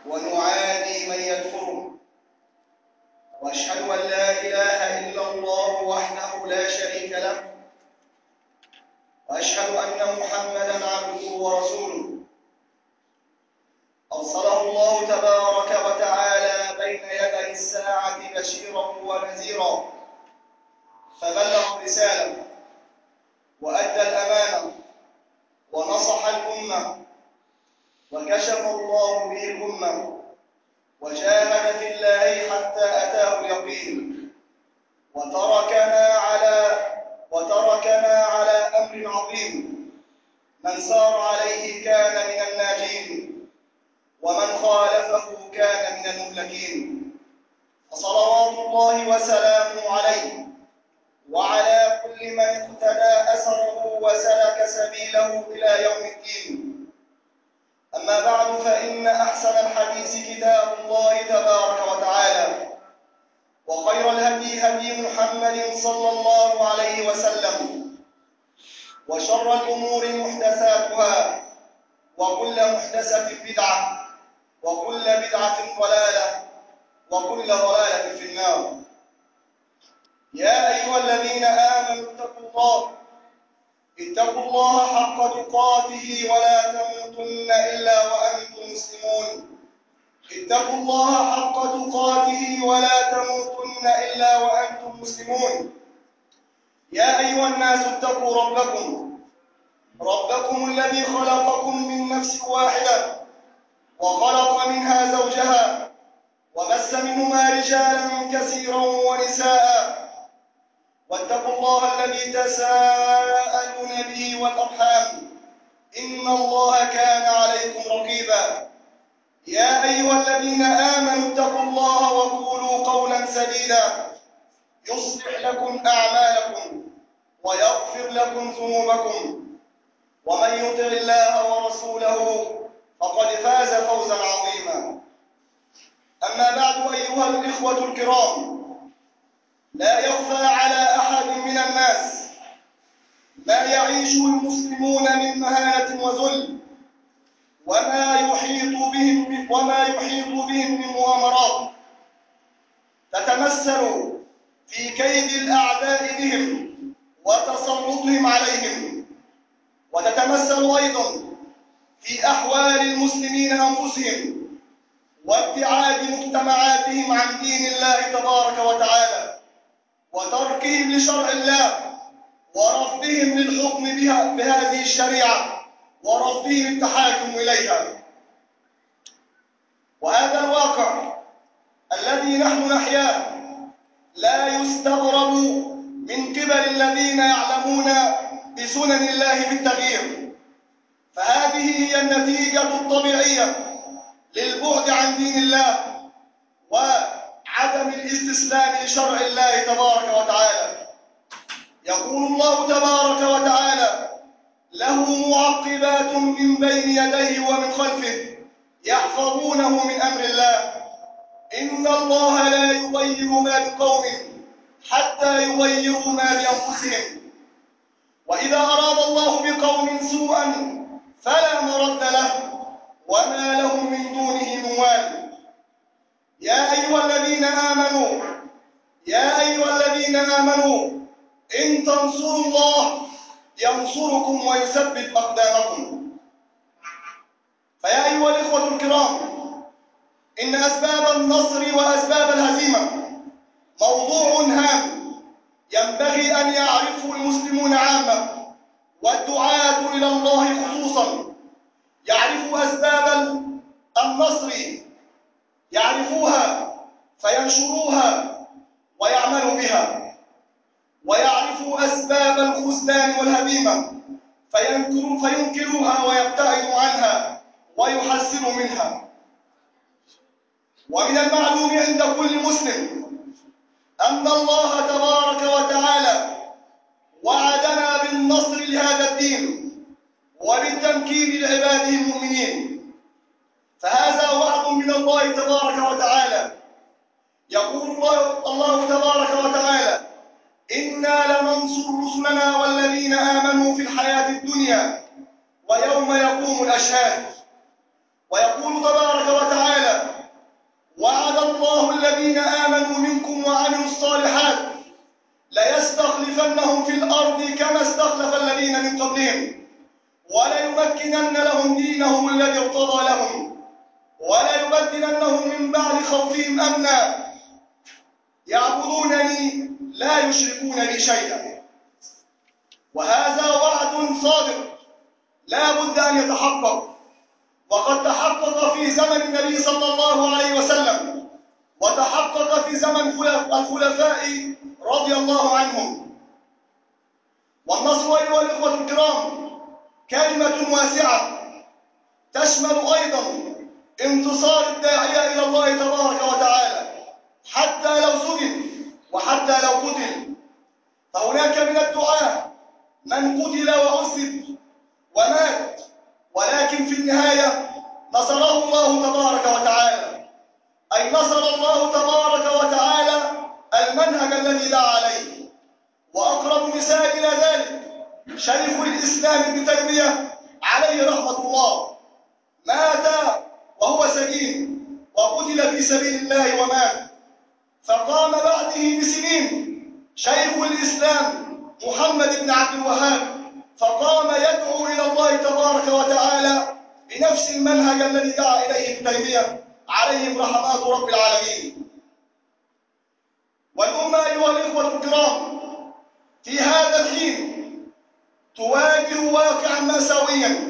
ونعادي من يكفره، وأشهد أن لا إله إلا الله وحده لا شريك له، وأشهد أن محمدًا عبده ورسوله أرسله الله تبارك وتعالى بين يدي الساعة بشيرًا ونذيرًا، فبلغ الرسالة وأدى الأمانة ونصح الأمة، وكشف الله به الأمة، وجاهد في الله حتى أتاه اليقين، وتركنا على أمر عظيم، من سار عليه كان من الناجين، ومن خالفه كان من المهلكين. فصلوات الله وسلامه عليه وعلى كل من اقتدى أثره وسلك سبيله إلى يوم الدين. أما بعد، فإن أحسن الحديث كتاب الله تبارك وتعالى، وخير الهدي هدي محمد صلى الله عليه وسلم، وشر الأمور محدثاتها، وكل محدثة بدعة، وكل بدعة ضلالة، وكل ضلالة في النار. يا أيها الذين آمنوا اتقوا الله حق تقاته ولا تموتن إلا وأنتم مسلمون. اتقوا الله حق تقاته ولا تموتن إلا وأنتم مسلمون. يا أيها الناس اتقوا ربكم الذي خلقكم من نفس واحدة، وخلق منها زوجها، وبث منهما رجالا كثيرا ونساء، واتقوا الله الذي تساءلون به والأرحام، إن الله كان عليكم رقيبا. يا أيها الذين آمنوا اتقوا الله وقولوا قولا سديدا يصلح لكم أعمالكم ويغفر لكم ذنوبكم، ومن يطع الله ورسوله فقد فاز فوزا عظيما. أما بعد، أيها الإخوة الكرام، لا يخفى على أحد من الناس ما يعيشه المسلمون من مهانة وذل، وما يحيط بهم من مؤامرات تتمثل في كيد الأعداء بهم وتسلطهم عليهم، وتتمثل أيضا في أحوال المسلمين أنفسهم وابتعاد مجتمعاتهم عن دين الله تبارك وتعالى، وتركهم لشرع الله، ورفضهم للحكم بهذه الشريعة، ورفضهم التحاكم إليها. وهذا الواقع الذي نحن نحياه لا يستغرب من قبل الذين يعلمون بسنن الله في التغيير، فهذه هي النتيجة الطبيعية للبعد عن دين الله وعدم الاستسلام لشرع الله تبارك وتعالى. يقول الله تبارك وتعالى: له معقبات من بين يديه ومن خلفه يحفظونه من أمر الله، إن الله لا يغير ما بقوم حتى يغيروا ما بأنفسهم، وإذا أراد الله بقوم سوءا فلا مرد له، وما لهم من دونه من وال. يا أيها الذين آمنوا إن تنصروا الله ينصركم ويثبت أقدامكم. فيا أيها الإخوة الكرام، إن أسباب النصر وأسباب الهزيمة موضوع هام ينبغي أن يعرفه المسلمون عامة، والدعاة إلى الله خصوصا يعرفوا أسباب النصر، يعرفوها فينشروها ويعملوا بها، ويعرفوا أسباب الخذلان والهزيمة فينكروها ويبتعدوا عنها ويحذروا منها. ومن المعلوم عند كل مسلم أن الله تبارك وتعالى وعدنا بالنصر لهذا الدين وبالتمكين لعباده المؤمنين، فهذا وعد من الله تبارك وتعالى. يقول الله تبارك وتعالى: إنا لننصر رسلنا والذين آمنوا في الحياة الدنيا ويوم يقوم الأشهاد. ويقول تبارك وتعالى: الذين آمنوا منكم وعملوا الصالحات ليستخلفنهم في الأرض كما استخلف الذين من قبلهم وليمكنن لهم دينهم الذي ارتضى لهم وليبدلنهم من بعد خوفهم أمنا يعبدونني لا يشركون بي شيئا. وهذا وعد صادق لا بد أن يتحقق، وقد تحقق في زمن النبي صلى الله عليه وسلم، وتحقق في زمن الخلفاء رضي الله عنهم. والنصر أيها الإخوة الكرام كلمة واسعة تشمل أيضا انتصار الداعية إلى الله تبارك وتعالى حتى لو سجن وحتى لو قتل. فهناك من الدعاة من قتل وعذب ومات، ولكن في النهاية نصره الله تبارك وتعالى، أي نصر الله تبارك وتعالى المنهج الذي دعا عليه. وأقرب مثال إلى ذلك شيخ الإسلام ابن تيمية عليه رحمة الله، مات وهو سجين وقتل في سبيل الله ومات. فقام بعده بسنين شيخ الإسلام محمد بن عبد الوهاب، فقام يدعو إلى الله تبارك وتعالى بنفس المنهج الذي دعا إليه ابن تيمية عليهم رحمات رب العالمين. والأمة أيها الإخوة الكرام في هذا الحين تواجه واقعا مأساويا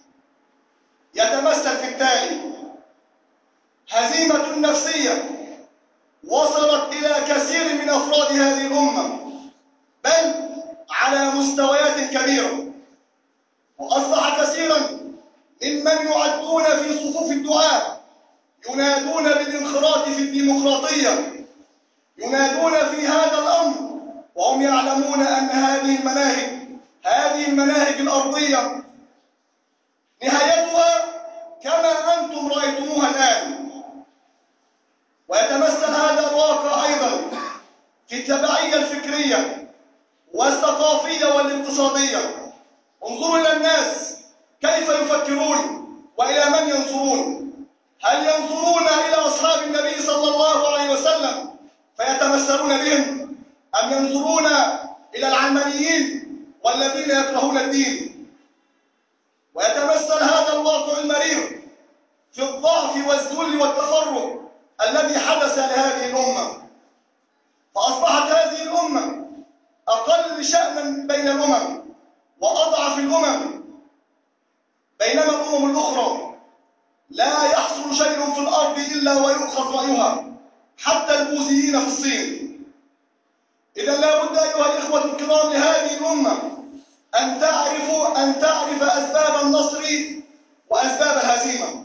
يتمثل في التالي: هزيمة نفسية وصلت إلى كثير من أفراد هذه الأمة، بل على مستويات كبيرة. وأصبح كثيرا ممن يعدون في صفوف الدعاة ينادون بالانخراط في الديمقراطية، ينادون في هذا الأمر وهم يعلمون أن هذه المناهج الأرضية نهايتها كما أنتم رأيتموها الآن. ويتمثل هذا الواقع أيضا في التبعية الفكرية والثقافية والاقتصادية. انظروا إلى الناس كيف يفكرون وإلى من ينظرون. هل ينظرون إلى أصحاب النبي صلى الله عليه وسلم فيتمثلون بهم، أم ينظرون إلى العلمانيين والذين يكرهون الدين؟ ويتمثل هذا الواقع المرير في الضعف والذل والتفرق الذي حدث لهذه الأمة، فأصبحت هذه الأمة أقل شأنا بين الأمم وأضعف الأمم، بينما الأمم الأخرى لا يحصل شيء في الأرض إلا ويؤخذ رأيها، حتى البوذيين في الصين. إذا لا بد أيها الإخوة الكرام لهذه الأمة أن تعرف أسباب النصر وأسباب الهزيمة.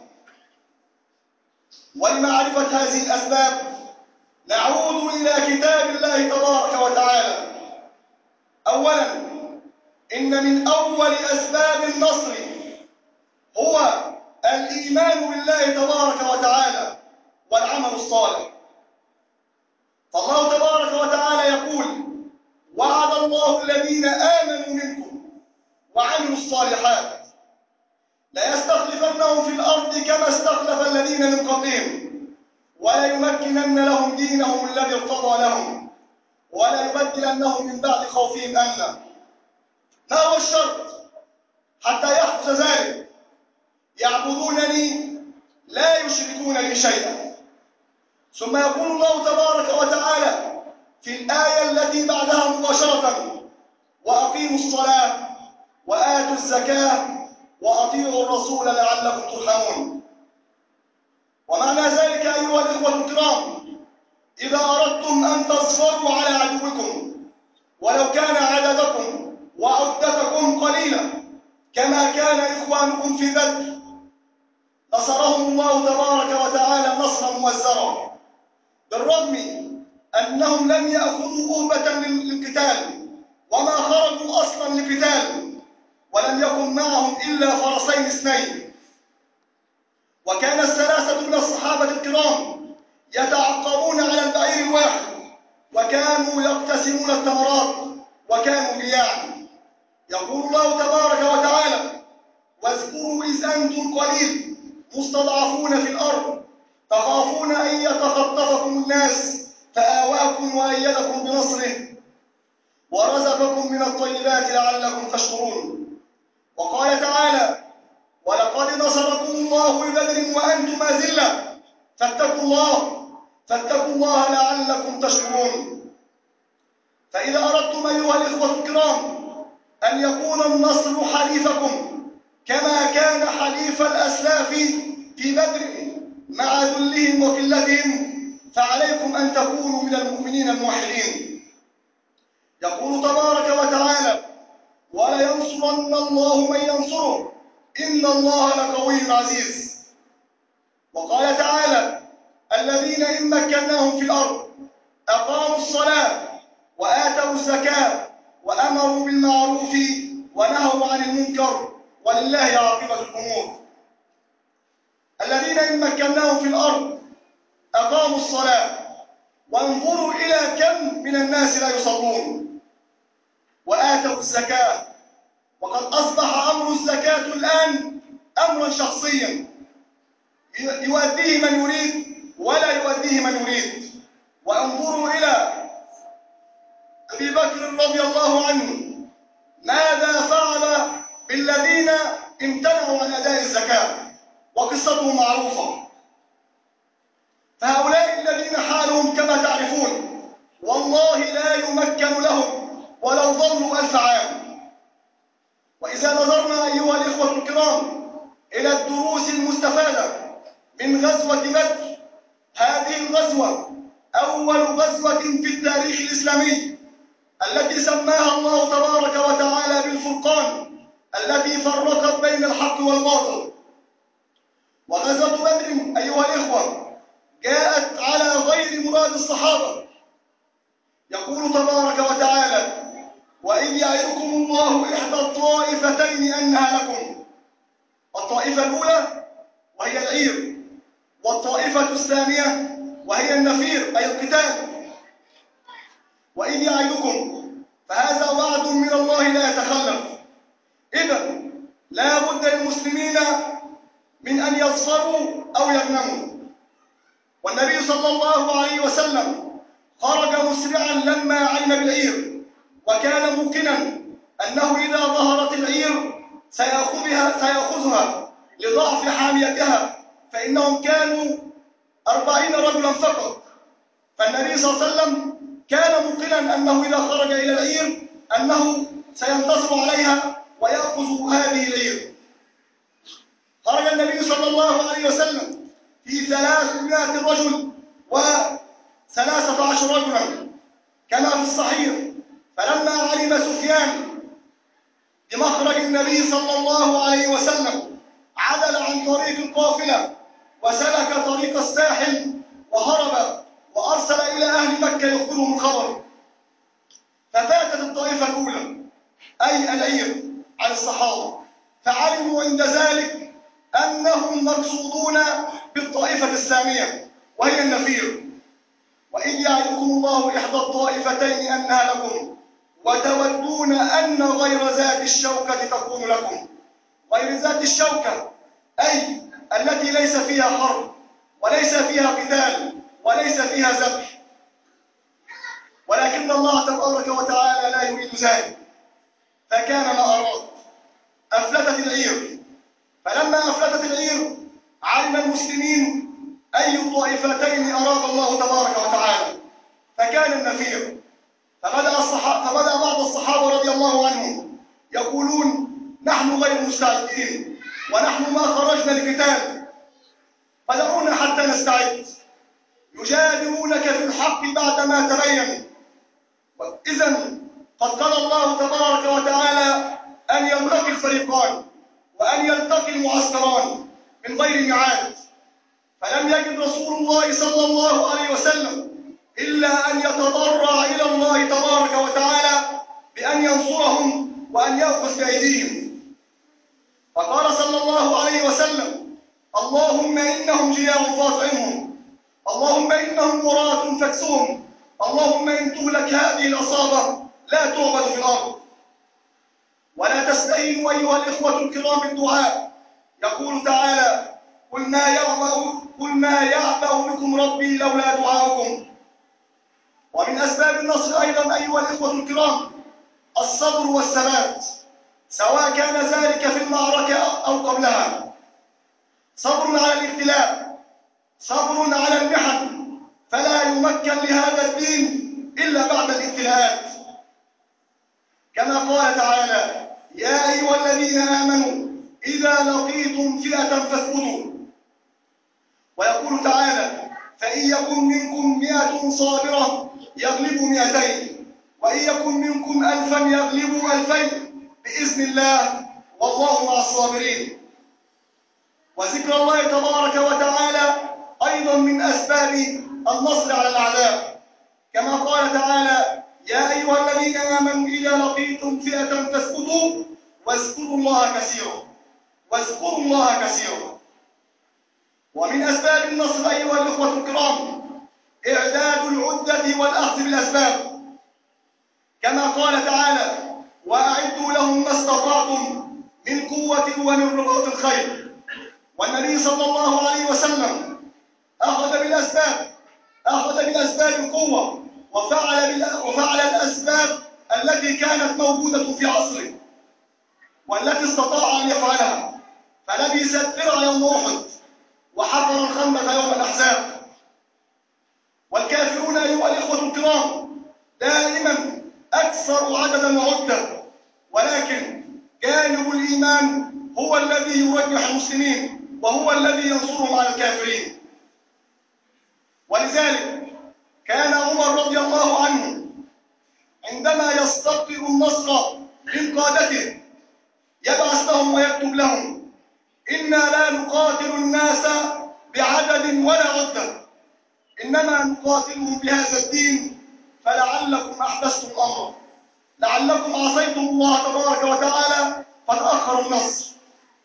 ولمعرفة هذه الأسباب نعود إلى كتاب الله تبارك وتعالى. أولا، إن من أول أسباب النصر هو الإيمان بالله تبارك وتعالى والعمل الصالح. فالله تبارك وتعالى يقول: وعد الله الذين آمنوا منكم وعملوا الصالحات ليستخلفنهم في الأرض كما استخلف الذين من قبلهم وليمكنن لهم دينهم الذي ارتضى لهم وليبدلنهم من بعد خوفهم أمنا. ما هو الشرط حتى يحدث ذلك؟ يعبدونني لا يشركون بي شيئا. ثم يقول الله تبارك وتعالى في الآية التي بعدها مباشرة: وأقيموا الصلاة وآتوا الزكاة وأطيعوا الرسول لعلكم ترحمون. ومعنى ذلك أيها الإخوة الكرام: إذا أردتم أن تظفروا على عدوكم ولو كان عددكم وعدتكم قليلة كما كان إخوانكم في بدر، نصرهم الله تبارك وتعالى نصرا موزرا، بالرغم أنهم لم يأخذوا أهبة للقتال وما خرجوا أصلا لقتال، ولم يكن معهم إلا فرسين اثنين. وكان الثلاثة من الصحابة الكرام يتعقبون على البعير الواحد، وكانوا يقتسمون الثمرات وكانوا جياعا. يقول الله تبارك وتعالى: واذكروا إذ أنتم قليل مستضعفون في الأرض تخافون أن يتخطفكم الناس فآواكم وأيدكم بنصره ورزقكم من الطيبات لعلكم تشكرون. وقال تعالى: ولقد نصركم الله ببدر وأنتم أذلة فاتقوا الله لعلكم تشكرون. فإذا أردتم أيها الإخوة الكرام أن يكون النصر حليفكم كما كان حليف الأسلاف في بدر مع ذلهم وقلتهم، فعليكم أن تكونوا من المؤمنين الموحدين. يقول تبارك وتعالى: ولينصرن الله من ينصره إن الله لقوي عزيز. وقال تعالى: الذين إن مكناهم في الأرض أقاموا الصلاة وآتوا الزكاة وأمروا بالمعروف ونهوا عن المنكر ولله عاقبة الأمور. الذين إن مكناهم في الأرض أقاموا الصلاة، وانظروا إلى كم من الناس لا يصلون، وآتوا الزكاة، وقد أصبح أمر الزكاة الآن أمرا شخصيا يؤديه من يريد ولا يؤديه من يريد. وانظروا إلى أبي بكر رضي الله عنه ماذا فعل بالذين امتنعوا عن أداء الزكاة، وقصته معروفة. فهؤلاء الذين حالهم كما تعرفون والله لا يمكن لهم ولو ظلوا 1000 عام. وإذا نظرنا أيها الإخوة الكرام إلى الدروس المستفادة من غزوة بدر، هذه الغزوة أول غزوة في التاريخ الإسلامي التي سماها الله تبارك وتعالى بالفرقان، التي فرقت بين الحق والباطل. وغزوة بدر أيها الإخوة جاءت على غير مراد الصحابة. يقول تبارك وتعالى: وإذ يعدكم الله إحدى الطائفتين أنها لكم. الطائفة الأولى وهي العير، والطائفة الثانية وهي النفير أي القتال. وإذ يعدكم، فهذا وعد من الله لا يتخلف. إذن لا بد للمسلمين من أن يظفروا أو يغنموا. والنبي صلى الله عليه وسلم خرج مسرعا لما علم بالعير، وكان موقنا أنه إذا ظهرت العير سيأخذها لضعف حاميتها، فإنهم كانوا 40 رجلا فقط. فالنبي صلى الله عليه وسلم كان موقنا أنه إذا خرج إلى العير أنه سينتصر عليها ويأخذ هذه العير. خرج النبي صلى الله عليه وسلم في 300 رجل و13 رجلا كما في الصحيح. فلما علم سفيان بمخرج النبي صلى الله عليه وسلم عدل عن طريق القافلة وسلك طريق الساحل وهرب، وأرسل إلى أهل مكة يخبرهم الخبر. ففاتت الطائفة الأولى أي العير عن الصحابة، فعلموا عند ذلك أنهم مقصودون بالطائفة الثانية وهي النفير. وإذ يعدكم الله إحدى الطائفتين أنها لكم وتودون أن غير ذات الشوكة تكون لكم. غير ذات الشوكة أي التي ليس فيها حرب وليس فيها قتال وليس فيها ذبح. ولكن الله تبارك وتعالى لا يريد ذلك، فكان ما أراد. أفلتت العير، فلما أفلتت العير علم المسلمين أي الطائفتين أراد الله تبارك وتعالى، فكان النفير. فبدأ بعض الصحابة رضي الله عنهم يقولون: نحن غير مستعدين ونحن ما خرجنا لقتال، فدعونا حتى نستعد. يجادلونك في الحق بعدما تبين. إذن قد قال الله تبارك وتعالى أن يلتقي الفريقان وأن يلتقي المعسكران من غير ميعاد. فلم يجد رسول الله صلى الله عليه وسلم إلا أن يتضرع إلى الله تبارك وتعالى بأن ينصرهم وأن يأخذ بأيديهم. فقال صلى الله عليه وسلم: اللهم إنهم جياع فاطعمهم، اللهم إنهم وراة فاكسهم، اللهم إن تهلك هذه العصابة لا تعبد في الأرض. ولا تستهينوا أيها الإخوة الكرام بالدعاء. يقول تعالى: قل ما يعبأ يشاء بكم ربي لولا دعاؤكم. ومن أسباب النصر أيضا أيها الإخوة الكرام الصبر والثبات، سواء كان ذلك في المعركة أو قبلها. صبر على الابتلاء، صبر على المحن، فلا يمكن لهذا الدين إلا بعد الابتلاءات. كما قال تعالى: يا أيها الذين آمنوا إذا لقيتم فئة فاثبتوا. ويقول تعالى: فإن يكن منكم 100 صابرة يغلبوا 200، وإن يكن منكم 1000 يغلبوا 2000 بإذن الله والله مع الصابرين. وذكر الله تبارك وتعالى أيضا من أسباب النصر على الأعداء، كما قال تعالى: يا أيها الذين آمنوا إذا لقيتم فئة فاثبتوا واذكروا الله كثيرا، واذكروا الله كثيرا. ومن أسباب النصر أيها الإخوة الكرام إعداد العدة والأخذ بالأسباب، كما قال تعالى: وأعدوا لهم ما استطعتم من قوة ومن رباط الخيل. والنبي صلى الله عليه وسلم أخذ بالأسباب القوة، وفعل الأسباب التي كانت موجودة في عصره والتي استطاع أن يفعلها، فلبس الدرع يوم أحد وحفر الخندق يوم الأحزاب. والكافرون أيها الإخوة الكرام دائما أكثر عددا وعدة، ولكن جانب الإيمان هو الذي يرجح المسلمين وهو الذي ينصرهم على الكافرين. ولذلك كان عمر رضي الله عنه عندما يستبطئ النصر من قادته يبعث لهم ويكتب لهم: إنا لا نقاتل الناس بعدد ولا عدة، إنما نقاتلهم بهذا الدين، فلعلكم أحدثتم أمرا، لعلكم عصيتم الله تبارك وتعالى فتأخر النصر.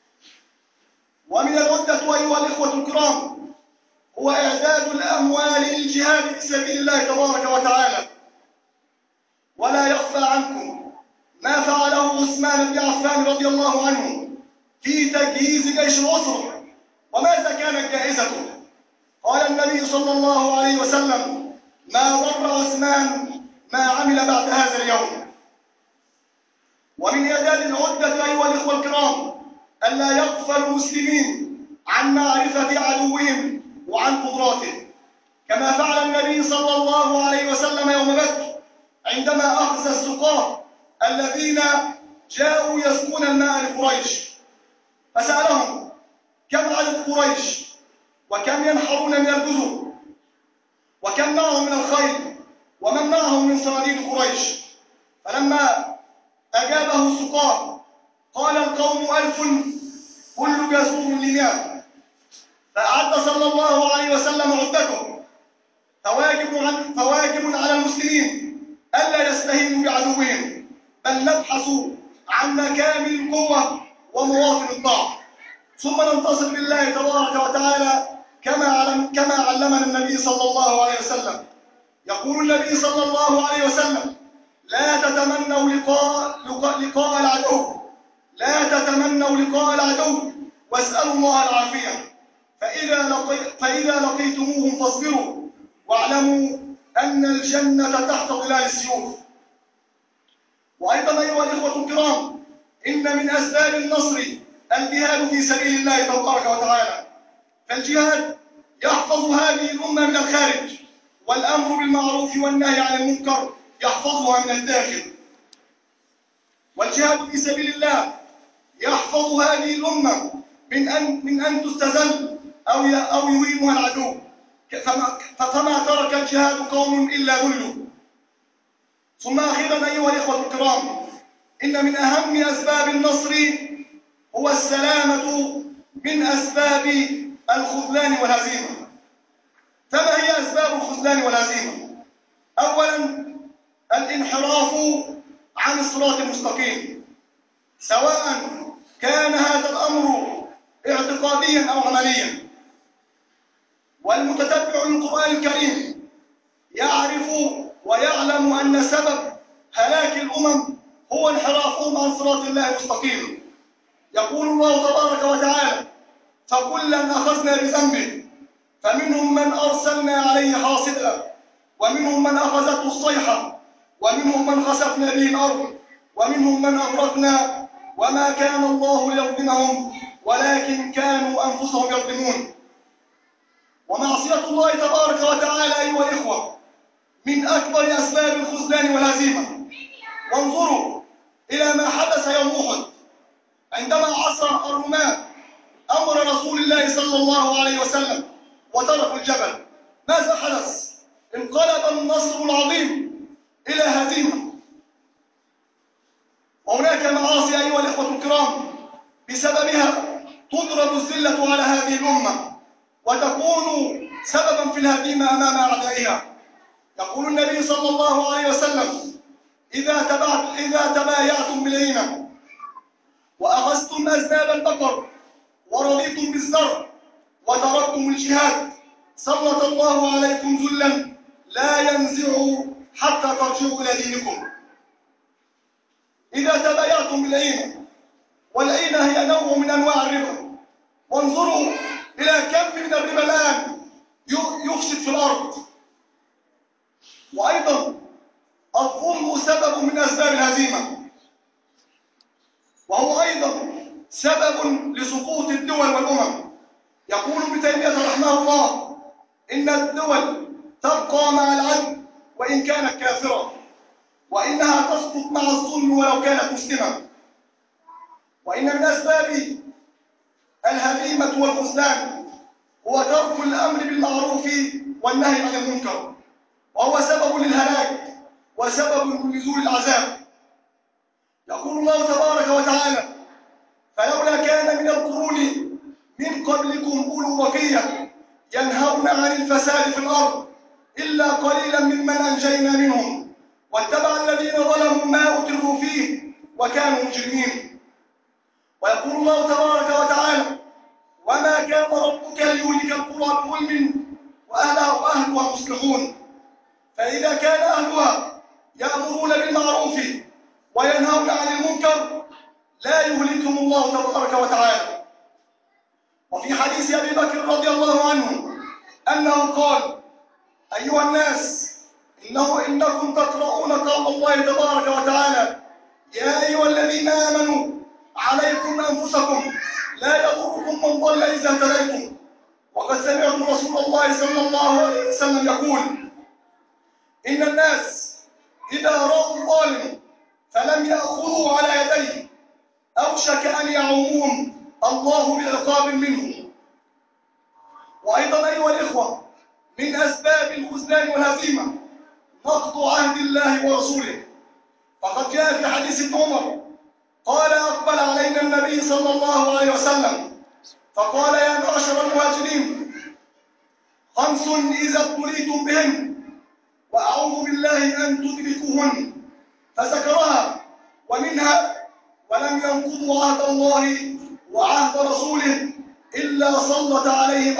ومن العدة أيها الإخوة الكرام هو إعداد الأموال للجهاد في سبيل الله تبارك وتعالى. ولا يخفى عنكم ما فعله عثمان بن عفان رضي الله عنه في تجهيز جيش العسرة، وماذا كانت جائزته؟ قال النبي صلى الله عليه وسلم: ما ضر عثمان ما عمل بعد هذا اليوم. ومن إعداد العدة أيها الإخوة الكرام ألا يغفل المسلمين عن معرفة عدوهم وعن قدراته، كما فعل النبي صلى الله عليه وسلم يوم بدر عندما أخذ السقاة الذين جاءوا يسقون الماء لقريش، فسألهم: كم عدد قريش؟ وكم ينحرون من الجزر؟ وكم معهم من الخيل؟ ومن معهم من صناديد قريش؟ فلما أجابه السقاة قال: القوم 1000 كل جزور ل100. فأعد صلى الله عليه وسلم عدته. فواجب على المسلمين ألا يستهينوا بعدوهم، بل نبحث عن مكامن القوة ومواطن الضعف، ثم ننتصر بالله تبارك وتعالى كما علمنا النبي صلى الله عليه وسلم. يقول النبي صلى الله عليه وسلم: لا تتمنوا لقاء العدو، لا تتمنوا لقاء العدو واسألوا الله العافية، فإذا لقيتموهم فاصبروا واعلموا أن الجنة تحت ظلال السيوف. وأيضا أيها الإخوة الكرام إن من أسباب النصر الجهاد في سبيل الله تبارك وتعالى، فالجهاد يحفظ هذه الأمة من الخارج، والأمر بالمعروف والنهي عن المنكر يحفظها من الداخل. والجهاد في سبيل الله يحفظ هذه الأمة من أن تستذل أو يهينها العدو، فما ترك الجهاد قوم إلا ذلوا. ثم أخيرا أيها الإخوة الكرام إن من أهم أسباب النصر هو السلامة من أسباب الخذلان والهزيمة. فما هي أسباب الخذلان والهزيمة؟ أولا الانحراف عن الصراط المستقيم، سواء كان هذا الأمر اعتقاديا أو عمليا. والمتتبع للقرآن الكريم يعرف ويعلم أن سبب هلاك الأمم هو انحرافهم عن صراط الله المستقيم. يقول الله تبارك وتعالى: فكلا أخذنا بذنبه فمنهم من أرسلنا عليه حاصدا، ومنهم من أخذته الصيحة، ومنهم من خسفنا به الأرض، ومنهم من أغرقنا، وما كان الله ليظلمهم ولكن كانوا أنفسهم يظلمون. ومعصية الله تبارك وتعالى أيها الإخوة من أكبر أسباب الخذلان والهزيمة. وانظروا إلى ما حدث يوم أحد عندما عصى الرماة أمر رسول الله صلى الله عليه وسلم وتركوا الجبل. ماذا حدث؟ انقلب النصر العظيم إلى هزيمة. وهناك معاصي أيها الإخوة الكرام بسببها تضرب الذلة على هذه الأمة وتكون سببا في الهزيمة أمام أعدائها. يقول النبي صلى الله عليه وسلم: إذا تبايعتم بالعينة وأخذتم أذناب البقر ورضيتم بالزرع وتركتم الجهاد سلط الله عليكم ذلا لا ينزع حتى ترجعوا إلى دينكم. إذا تبايعتم بالعينة، والعينة هي نوع من أنواع الربا. وانظروا إلى كم من الربا الآن يفسد في الأرض. وأيضا الظلم سبب من أسباب الهزيمة، وهو أيضا سبب لسقوط الدول والأمم. يقول ابن تيمية رحمه الله: إن الدول تبقى مع العدل وإن كانت كافرة، وإنها تسقط مع الظلم ولو كانت مسلمة. وإن من أسباب الهزيمة والخذلان هو ترك الأمر بالمعروف والنهي عن المنكر، وهو سبب للهلاك وسبب لنزول العذاب. يقول الله تبارك وتعالى: فلولا كان من القرون من قبلكم أولو بقية ينهون عن الفساد في الأرض إلا قليلا ممن أنجينا منهم واتبع الذين ظلموا ما أترفوا فيه وكانوا مجرمين. ويقول الله تبارك وتعالى: وما كان ربك ليهلك القرى بظلم وأهلها مصلحون. فإذا كان أهلها يأمرون بالمعروف وينهون عن المنكر لا يهلكهم الله تبارك وتعالى. وفي حديث أبي بكر رضي الله عنه أنه قال: أيها الناس، إنكم تقرؤون قول الله تبارك وتعالى: يا أيها الذين آمنوا عليكم أنفسكم لا يضركم من ضل إذا اهتديتم. وقد سمعت رسول الله صلى الله عليه وسلم يقول: إن الناس إذا رأوا الظالم فلم يأخذوا على يديه أوشك أن يعومهم الله بعقاب منه. وأيضا أيها الإخوة من أسباب الخذلان والهزيمة نقض عهد الله ورسوله. فقد جاء في حديث ابن عمر قال: أقبل علينا النبي صلى الله عليه وسلم فقال: يا معشر المهاجرين، 5 إذا ابتليتم بهن وأعوذ بالله أن تدركوهن، فذكرها ومنها: ولم ينقضوا عهد الله وعهد رسوله إلا سلط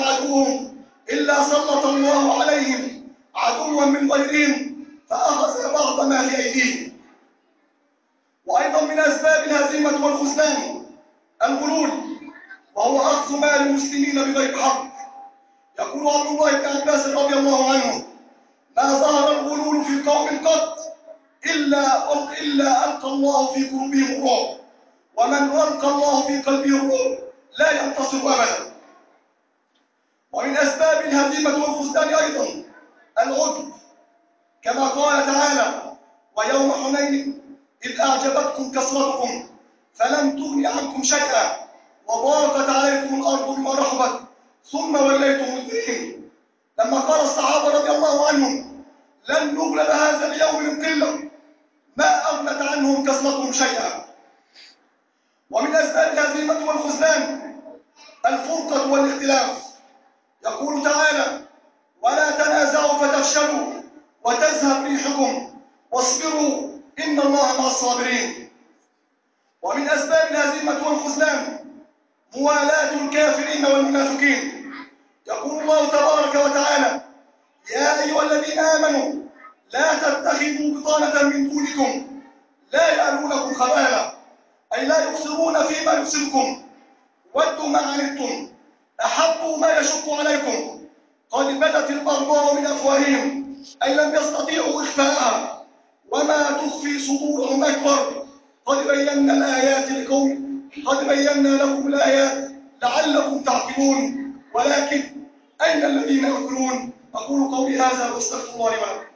الله عليهم عدوا من غيرهم فأخذ بعض ما في أيديهم. وأيضا من أسباب الهزيمة والخذلان الغلول، وهو أخذ مال المسلمين بغير حق. يقول عبد الله بن عباس رضي الله عنه: ما ظهر الغلول في قوم قط إلا ألقى الله في قلوبهم الرعب، ومن ألقى الله في قلبه الرعب لا ينتصر أبدا. ومن أسباب الهزيمة والخذلان أيضا العجب، كما قال تعالى: ويوم حنين إذ أعجبتكم كثرتكم فلم تغن عنكم شيئا وضاقت عليكم الأرض بما رحبت ثم وليتم مدبرين. لما قال الصحابة رضي الله عنهم: لن نغلب هذا اليوم من قلة، ما أغنت عنهم كثرتهم شيئا. ومن أسباب الهزيمة والخذلان الفرقة والاختلاف. يقول تعالى: ولا تنازعوا فتفشلوا وتذهب ريحكم واصبروا إن الله مع الصابرين. ومن أسباب الهزيمة والخذلان موالاة الكافرين والمنافقين. يقول الله تبارك وتعالى: يا أيها الذين آمنوا لا تتخذوا بطانة من دونكم لا يألونكم خبالا، أي لا يبصرون فيما يبصركم، ودوا ما عنتم، أحبوا ما يشق عليكم، قد بدت البغضاء من أفواههم أي لم يستطيعوا إخفاءها، وما تخفي صدورهم أكبر. قد بينا الآيات قد بينا لكم الآيات لعلكم تعقلون، ولكن أين الذين يعقلون؟ أقول قولي هذا وأستغفر الله لي ولكم.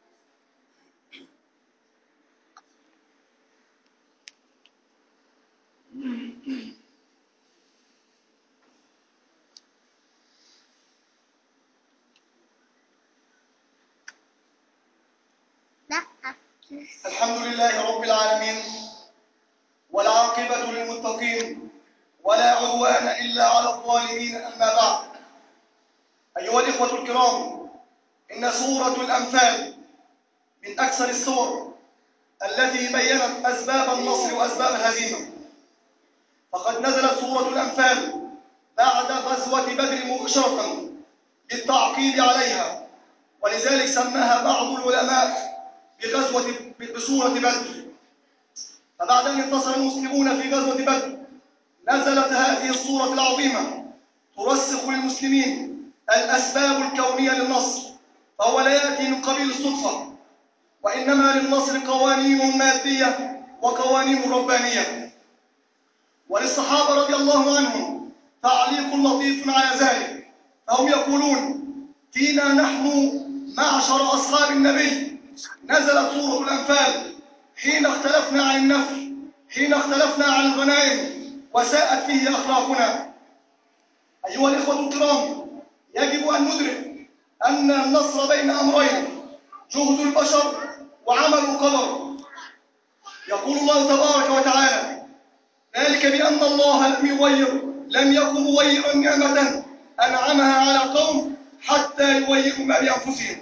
الحمد لله رب العالمين، والعاقبة للمتقين، ولا عدوان إلا على الظالمين. أما بعد، أيها الإخوة الكرام، إن سورة الأنفال من أكثر السور التي بيّنت أسباب النصر وأسباب الهزيمة. فقد نزلت سورة الأنفال بعد غزوة بدر مباشرة للتعقيب عليها، ولذلك سماها بعض العلماء بسورة بدر. فبعد أن انتصر المسلمون في غزوة بدر، نزلت هذه السورة العظيمة ترسخ للمسلمين الأسباب الكونية للنصر، فهو لا يأتي من قبيل الصدفة، وإنما للنصر قوانين مادية وقوانين ربانية. وللصحابة رضي الله عنهم تعليق لطيف على ذلك، فهم يقولون: فينا نحن معشر أصحاب النبي نزلت سورة الأنفال حين اختلفنا عن النفل، حين اختلفنا عن الغنائم، وساءت فيه أخلاقنا. أيها الإخوة الكرام، يجب أن ندرك أن النصر بين أمرين: جهد البشر وعمل القدر. يقول الله تبارك وتعالى: ذلك بأن الله لم يكن مغيرا نعمة أنعمها على قوم حتى يغيروا ما بأنفسهم.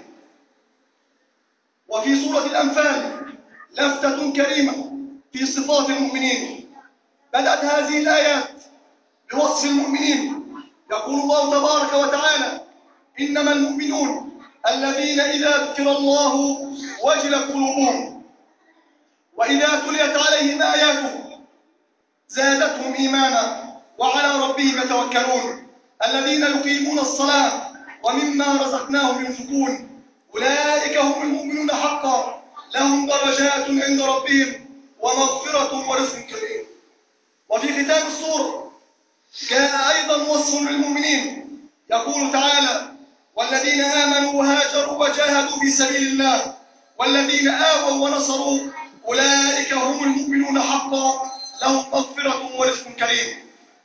وفي سورة الأنفال لفتة كريمة في صفات المؤمنين. بدأت هذه الآيات بوصف المؤمنين. يقول الله تبارك وتعالى: إنما المؤمنون الذين إذا ذكر الله وجلت قلوبهم وإذا تليت عليهم آياته زادتهم إيمانا وعلى ربهم يتوكلون الذين يقيمون الصلاة ومما رزقناهم ينفقون أولئك هم المؤمنون حقا لهم درجات عند ربهم ومغفرة ورزق كريم. وفي ختام السورة جاء أيضا وصف للمؤمنين. يقول تعالى: والذين آمنوا وهاجروا وجاهدوا في سبيل الله والذين آووا ونصروا أولئك هم المؤمنون حقا لهم مغفرة ورزق كريم.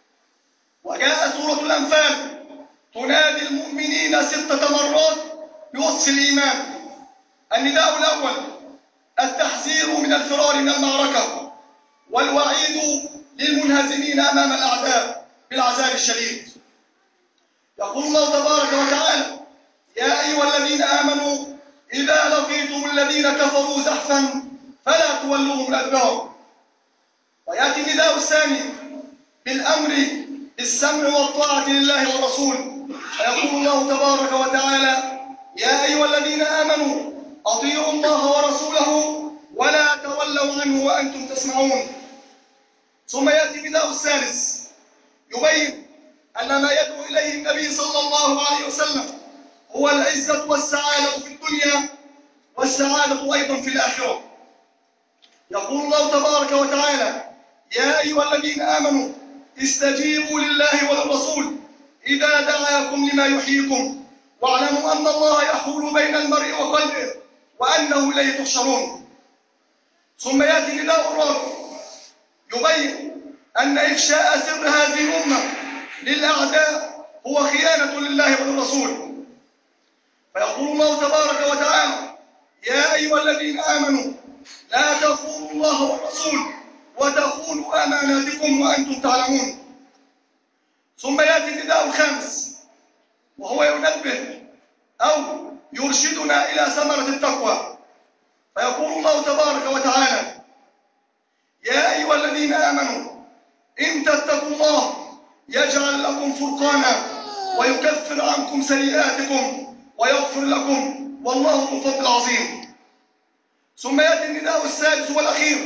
وجاء سورة الأنفال تنادي المؤمنين 6 مرات بوصف الإيمان. النداء الأول: التحذير من الفرار من المعركة، والوعيد للمنهزمين أمام الأعداء بالعذاب الشديد. يقول الله تبارك وتعالى: يا أيها الذين آمنوا إذا لقيتم الذين كفروا زحفا فلا تولوهم الأدبار. ويأتي النداء الثاني بالأمر بالسمع والطاعة لله والرسول، فيقول الله تبارك وتعالى: يا أيها الذين آمنوا أطيعوا الله ورسوله ولا تولوا عنه وأنتم تسمعون. ثم يأتي النداء الثالث يبين أن ما يدعو إليه النبي صلى الله عليه وسلم هو العزة والسعادة في الدنيا والسعادة أيضا في الآخرة. يقول الله تبارك وتعالى: يا أيها الذين آمنوا استجيبوا لله وللرسول إذا دعاكم لما يحييكم واعلموا أن الله يحول بين المرء وقلبه وأنه إليه تحشرون. ثم يأتي نداء الرابع يبين أن إفشاء سر هذه الأمة للأعداء هو خيانة لله وللرسول. فيقول الله تبارك وتعالى: يا أيها الذين آمنوا لا تخونوا الله والرسول وتخونوا أماناتكم وأنتم تعلمون. ثم يأتي النداء الخامس وهو ينبه أو يرشدنا إلى ثمرة التقوى. فيقول الله تبارك وتعالى: يا أيها الذين آمنوا إن تتقوا الله يجعل لكم فرقانا ويكفر عنكم سيئاتكم ويغفر لكم والله ذو فضل عظيم. ثم يأتي النداء السادس والأخير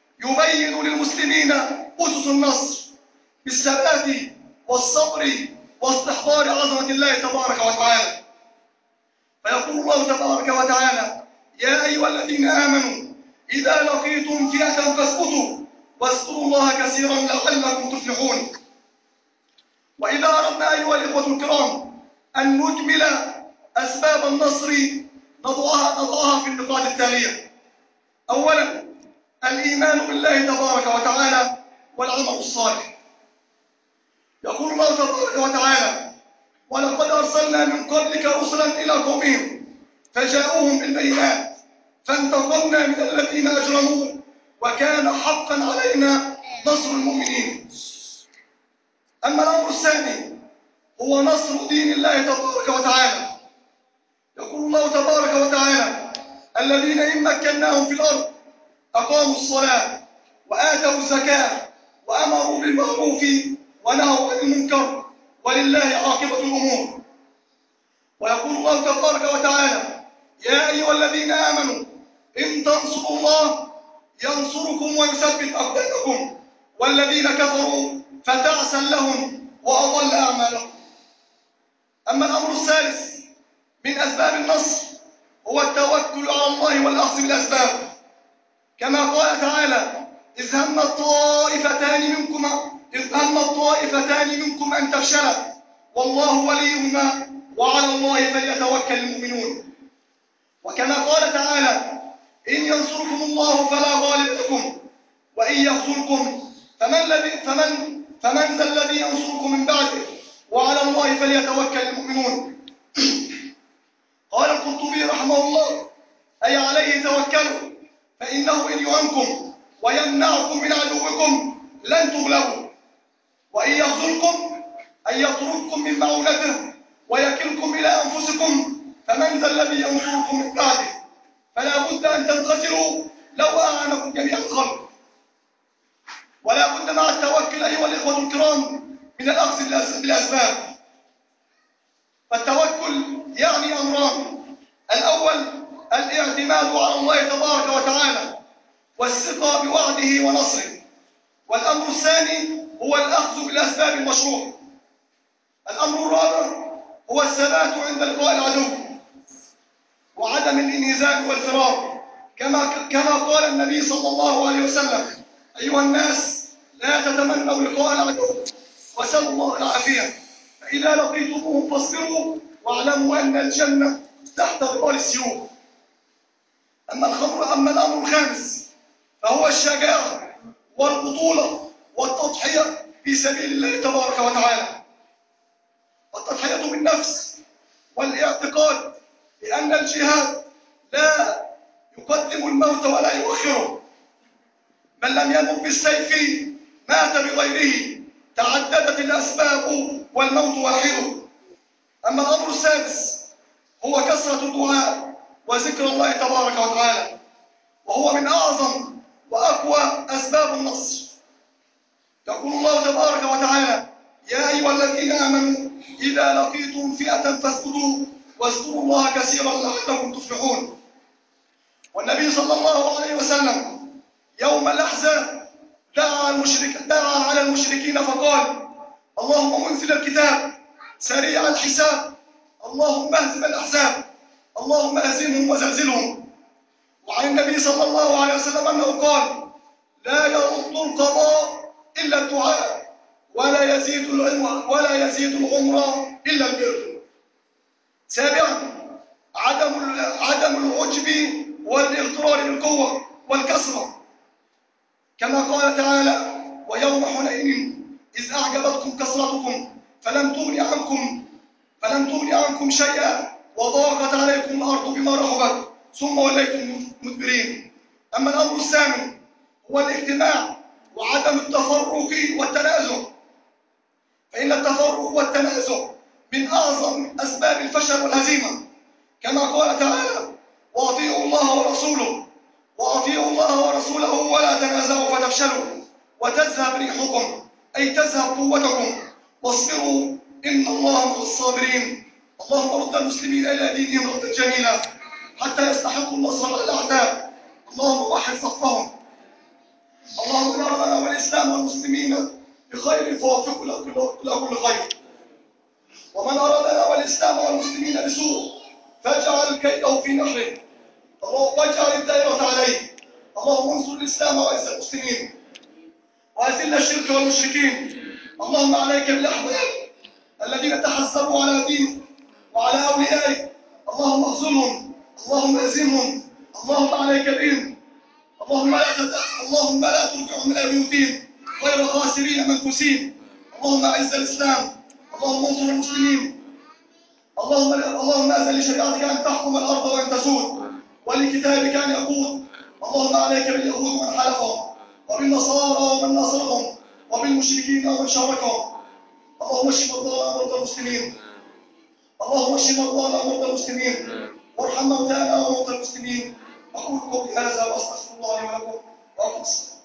يبين للمسلمين أسس النصر بالثبات والصبر واستحضار عظمة الله تبارك وتعالى. فيقول الله تبارك وتعالى: يا أيها الذين آمنوا إذا لقيتم فئة فاثبتوا واذكروا الله كثيرا لعلكم تفلحون. وإذا أردنا أيها الإخوة الكرام أن نكمل أسباب النصر نضعها في النقاط التالية. أولا، الإيمان بالله تبارك وتعالى والعمل الصالح. يقول الله تبارك وتعالى: ولقد أرسلنا من قبلك رسلا إلى قومهم فجاءوهم بالبينات فانتقمنا من الذين أجرموا وكان حقا علينا نصر المؤمنين. أما الأمر الثاني هو نصر دين الله تبارك وتعالى. يقول الله تبارك وتعالى: الذين إن مكناهم في الأرض أقاموا الصلاة وآتوا الزكاة وأمروا بالمعروف ونهوا عن المنكر ولله عاقبة الأمور. ويقول الله تبارك وتعالى: يا أيها الذين آمنوا إن تنصروا الله ينصركم ويثبت أقدامكم والذين كفروا فتعسا لهم وأضل أعمالهم. أما الأمر الثالث من أسباب النصر هو التوكل على الله والأخذ بالأسباب، كما قال تعالى: إذ هم الطائفتان منكم أن تفشلا والله وليهما وعلى الله فليتوكل المؤمنون. وكما قال تعالى: إن ينصركم الله فلا غالب لكم وإن يخذلكم فمن ذا الذي ينصركم من بعده وعلى الله فليتوكل المؤمنون. قال القرطبي رحمه الله: أي عليه توكلوا فإنه إن يعنكم ويمنعكم من عدوكم لن تغلبوا، وإن يخذلكم أن يطردكم من معونته ويكلكم إلى أنفسكم فمن ذا الذي ينصركم من بعده، فلا بد أن تنقتلوا لو أعانكم جميع الخلق. ولا بد مع التوكل أيها الإخوة الكرام من الأخذ بالأسباب. فالتوكل يعني أمران: الأول الاعتماد على الله تبارك وتعالى والثقة بوعده ونصره، والأمر الثاني هو الأخذ بالأسباب المشروع. الأمر الرابع هو الثبات عند لقاء العدو وعدم الانهزام والفرار، كما قال النبي صلى الله عليه وسلم: أيها الناس لا تتمنوا لقاء العدو وسلوا الله العافية، فإذا لقيتموهم فاصبروا واعلموا أن الجنة تحت ظلال السيوف. أما الأمر الخامس فهو الشجاعة والبطولة والتضحية في سبيل الله تبارك وتعالى. التضحية بالنفس والاعتقاد بأن الجهاد لا يقدم الموت ولا يؤخره. من لم يمت بالسيف مات بغيره، تعددت الأسباب والموت واحد. أما الأمر السادس هو كثرة الدعاء وذكر الله تبارك وتعالى، وهو من أعظم وأقوى أسباب النصر. يقول الله تبارك وتعالى: يا أيها الذين آمنوا إذا لقيتم فئة فاثبتوا واذكروا الله كثيرا لعلكم تفلحون. والنبي صلى الله عليه وسلم يوم الأحزاب دعا على المشركين فقال: اللهم منزل الكتاب سريع الحساب اللهم اهزم الأحزاب اللهم اهزمهم وزلزلهم. وعن النبي صلى الله عليه وسلم أنه قال: لا يرد القضاء إلا الدعاء ولا يزيد العمر إلا البر. سابعا عدم العجب والاغترار بالقوة والكثرة، كما قال تعالى: ويوم حنين إذ أعجبتكم كثرتكم فلم تغن عنكم شيئا وضاقت عليكم الأرض بما رحبت ثم وليتم مدبرين. أما الأمر الثامن هو الاجتماع وعدم التفرق والتنازع، فإن التفرق والتنازع من أعظم أسباب الفشل والهزيمة، كما قال تعالى: وأطيعوا الله ورسوله ولا تنازعوا فتفشلوا وتذهب ريحكم، أي تذهب قوتكم، واصبروا إن الله مع الصابرين. اللهم رد المسلمين إلى دينهم ردا جميلا حتى يستحقوا النصر على الأعداء. اللهم وحد صفهم. اللهم اجعل لنا والإسلام والمسلمين بخير فوفقوا إلى كل خير. ومن أرادنا والإسلام والمسلمين بسوء فاجعل كيده في نحره، اللهم واجعل الدائرة عليه. اللهم انصر الإسلام وأعز المسلمين وأذل الشرك والمشركين. اللهم عليك بالأحزاب الذين تحزبوا على دينك وعلى أوليائك، اللهم اخذلهم، اللهم اهزمهم، اللهم عليك بهم. اللهم لا ترجعهم إلى بيوتهم غير خاسرين منكوسين. اللهم أعز الإسلام، اللهم انصر المسلمين. اللهم أذن لشريعتك أن تحكم الأرض وأن تسود، ولكتابك أن يقود. اللهم عليك باليهود ومن حلفهم، وبالنصارى ومن ناصرهم، وبالمشركين ومن شاركهم. اللهم اشف مرضانا ومرضى المسلمين، اللهم اشف مرضانا ومرضى المسلمين، وارحم موتانا وموتى المسلمين. أقول قولي هذا وأستغفر الله لي ولكم وأقم الصلاة.